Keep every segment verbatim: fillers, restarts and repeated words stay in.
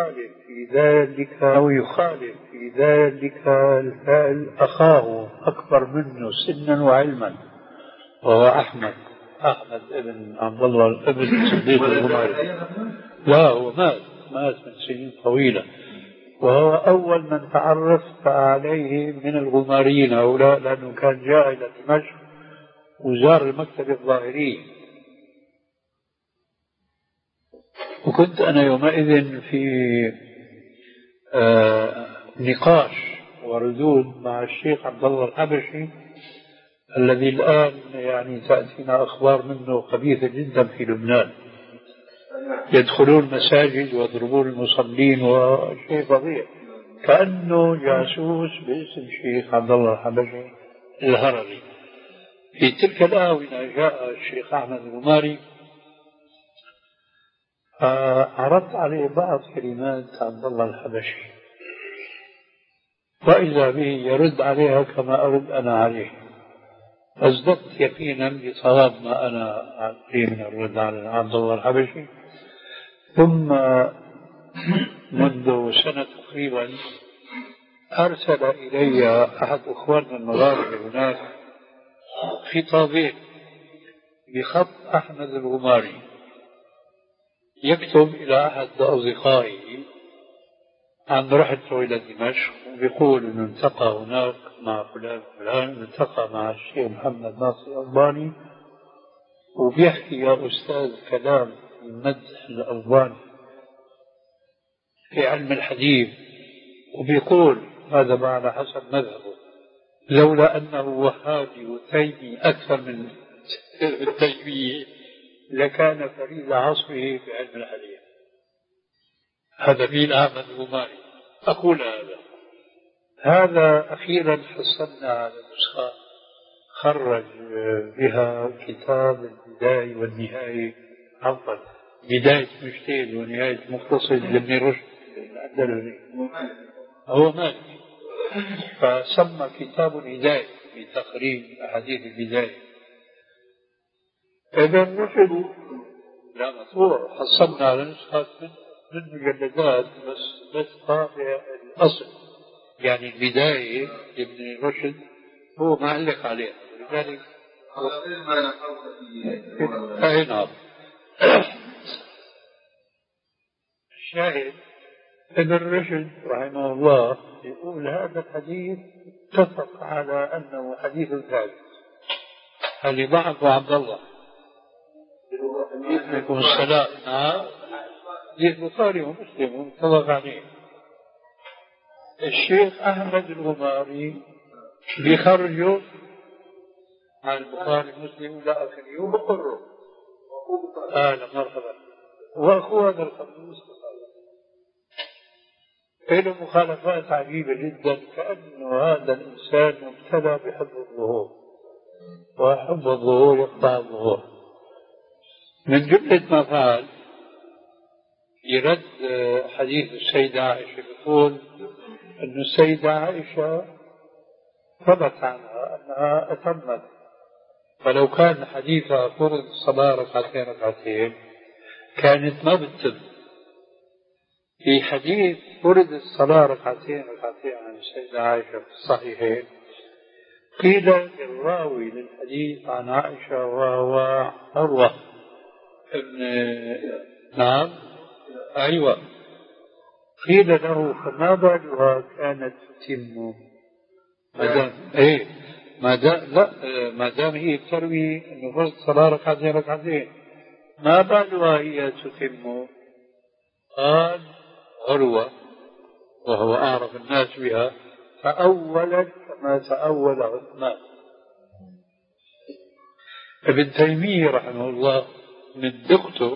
يخالف في ذلك أو يخالف في ذلك الفعل أخاه أكبر منه سنا وعلما، وهو أحمد أحمد ابن عبد الله ابن الصديق الغماري. لا هو مات مات من سنين طويلة، وهو أول من تعرفت عليه من الغماريين هؤلاء، لأنه كان جاء إلى دمشق وزار المكتبة الظاهرية. وكنت أنا يومئذ في آه نقاش وردود مع الشيخ عبد الله الحبشي، الذي الآن يعني تأتينا أخبار منه خبيثة جدا في لبنان، يدخلون مساجد ويضربون المصلين وشيء فظيع، كأنه جاسوس باسم الشيخ عبد الله الحبشي الهرري. في تلك الآونة جاء الشيخ أحمد الغماري، عرضت عليه بعض كلمات عبد الله الحبشي، وإذا به يرد عليها كما أرد أنا عليه، أصدقت يقينا بصواب ما أنا عليه من الرد على عبد الله الحبشي. ثم منذ سنة تقريبا أرسل إلي أحد أخواننا المغاربة هناك خطابين بخط أحمد الغماري، يكتب إلى أحد أصدقائي عن رحلته إلى دمشق، ويقول أنه التقى هناك مع فلان فلان، التقى مع الشيخ محمد ناصر الألباني، وبيحكي يا أستاذ كلام مدح الألباني في علم الحديث، وبيقول هذا معنى حسب مذهبه، لولا أنه وهابي وتيمي أكثر من التيمية لكان فريد عصره في علم الحديث. هذا مين؟ أحمد الغماري. أقول هذا هذا أخيرا حصلنا على نسخة خرج بها كتاب البداية والنهاية، عفوا بداية مجتهد ونهاية مقتصد لابن رشد الأندلسي، هو مالكي، فسمى كتاب الهداية في تخريج أحاديث البداية. ابن رشد لا مطبوع، حصلنا على نسخة من من مجلدات بس بس طابع الأصل، يعني البداية لابن رشد هو معلق عليها، ولذلك أي نعم. الشاهد ابن رشد رحمه الله يقول هذا الحديث اتفق على أنه حديث ثابت. هل ضعف عبد الله عليكم السلام؟ نعم، البخاري ومسلم متفق عليه. الشيخ أحمد الغماري بيخرجوا عن البخاري ومسلم لا أخر يوم بقره أهلا مرحبا، وأخوه هذا الخميس له مخالفات عجيبة جدا، كأنه هذا الإنسان مبتلى بحب الظهور، وحب الظهور يقطع الظهور. من جملة ما فعل يرد حديث السيدة عائشة، يقول أن السيدة عائشة ثبت عنها أنها أتمت، فلو كان حديثها فرض الصلاة ركعتين ركعتين كانت ما بتتم. في حديث فرض الصلاة ركعتين ركعتين عن السيدة عائشة في الصحيحين قيل للراوي للحديث عن عائشة وهو عروة ابن نعم أيوة، قيل له فما بالها كانت تتم ما دام ايه ما دام لا ما دام هي تروي انه فرض الصلاة ركعتين ركعتين ما بالها هي تتم؟ قال عروة وهو أعرف الناس بها فأولت كما تأول عثمان. ابن تيمية رحمه الله من دقته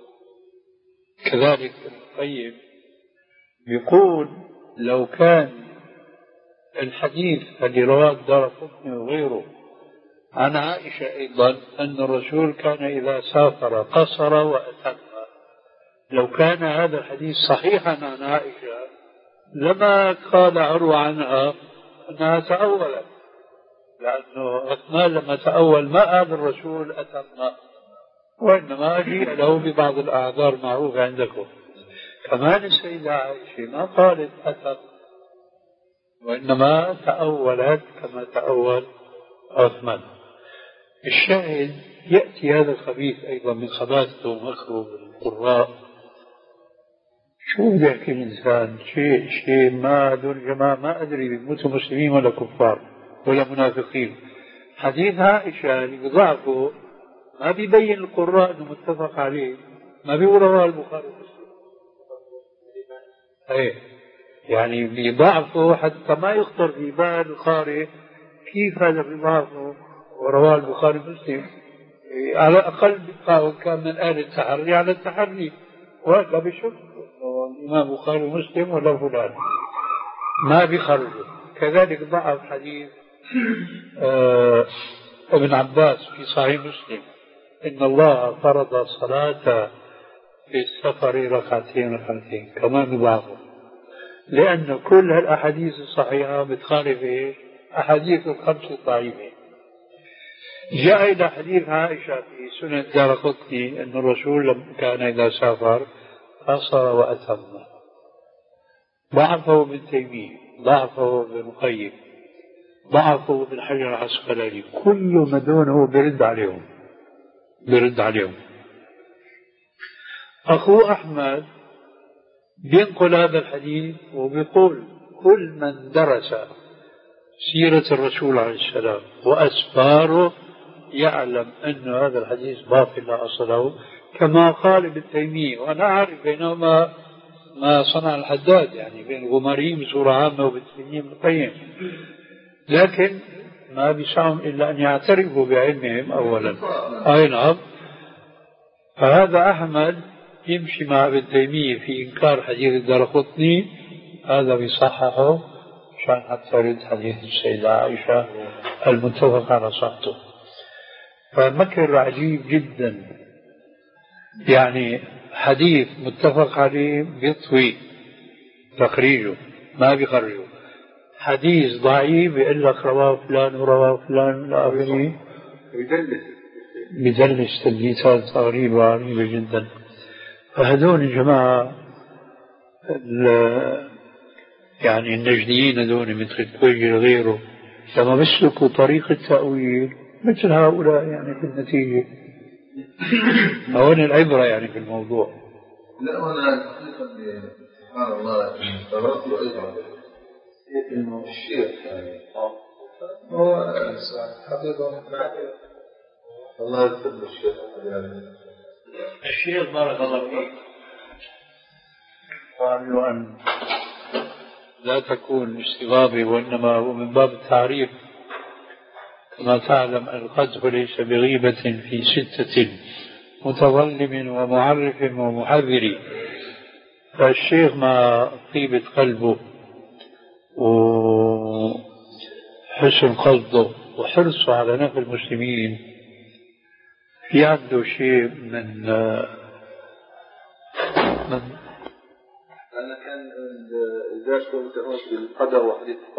كذلك القيم يقول لو كان الحديث الذي رواه الدارقطني وغيره عن عائشة أيضا أن الرسول كان إذا سافر قصر وأتم، لو كان هذا الحديث صحيحا عن عائشة لما قال عروة عنها أنها تأولت، لأنه عثمان لما تأول ما قال الرسول أتم، وإنما جيء له ببعض الأعذار معروفة عندكم. كمان السيدة عائشة ما قالت أثر، وإنما تأولت كما تأول عثمان. الشاهد يأتي هذا الخبيث أيضا من خباثته ومكره القراء. شو بده يحكي الإنسان؟ شيء شيء ما هذول الجماعة ما أدري بيموتوا مسلمين ولا كفار ولا منافقين. حديث عائشة اللي بضعفه ما بيبين القراء أنه متفق عليه، ما بيقول رواه البخاري ومسلم. ايه يعني بضعفه حتى ما يخطر في بال القارئ كيف هذا بضعفه ورواه البخاري ومسلم. على الأقل بقى كان من أهل التحري على التحري، ولا بشك الإمام البخاري ومسلم ولا فلان ما بيخرجوا. كذلك ضعف حديث آه ابن عباس في صحيح مسلم إن الله فرض الصلاة في السفر ركعتين ركعتين، كمان ضعفه، لأن كل هالأحاديث الصحيحة بتخالف إيه؟ أحاديث الخمس الضعيفة. جاء إلى حديث عائشة في سنن الدارقطني أن الرسول لما كان إذا سافر قصر وأتم. ضعفه ابن تيمية، ضعفه ابن القيم، ضعفه ابن حجر العسقلاني، كل ما دونه برد عليهم برد عليهم. أخوه أحمد بينقل هذا الحديث وبيقول كل من درس سيرة الرسول عليه السلام وأسفاره يعلم أن هذا الحديث باطل لا أصل له، كما قال ابن تيمية. وأنا أعرف بينهما ما صنع الحداد، يعني بين الغماريين بصورة عامة وابن تيمية ابن القيم، لكن ما بيسعهم إلا أن يعترفوا بعلمهم أولا. أي نعم. فهذا أحمد يمشي مع ابن تيمية في إنكار حديث الدارقطني، هذا بيصححه عشان حتى يرد حديث السيدة عائشة المتفق على صحته. فمكر عجيب جدا، يعني حديث متفق عليه بيطوي تخريجه ما بيخرجه، حديث ضعيف بيقول لك رواه فلان ورواه فلان لا أخره، بيدلس تدليسات غريبة غريبة جدا. فهذول الجماعة يعني النجديين هذول مثل تويجر غيره لما بيسلكوا طريق التأويل مثل هؤلاء يعني في النتيجة هون العبرة يعني في الموضوع. لا أنا حقيقة سبحان الله قرأت أيضا إنه الشيخ يعني هو حقيقة الله يسلم الشيخ يعني الشيخ بارك الله فيك قالوا أن لا تكون استغاثة وإنما هو من باب التعريف. كما تعلم القدح ليس بغيبة في ستة متظلم ومعرف ومحذر. فالشيخ مع طيبة قلبه وحسن قصده وحرصه على نفع المسلمين في عنده شيء من من أنا كان دراسته متهمة بالقدر وحديث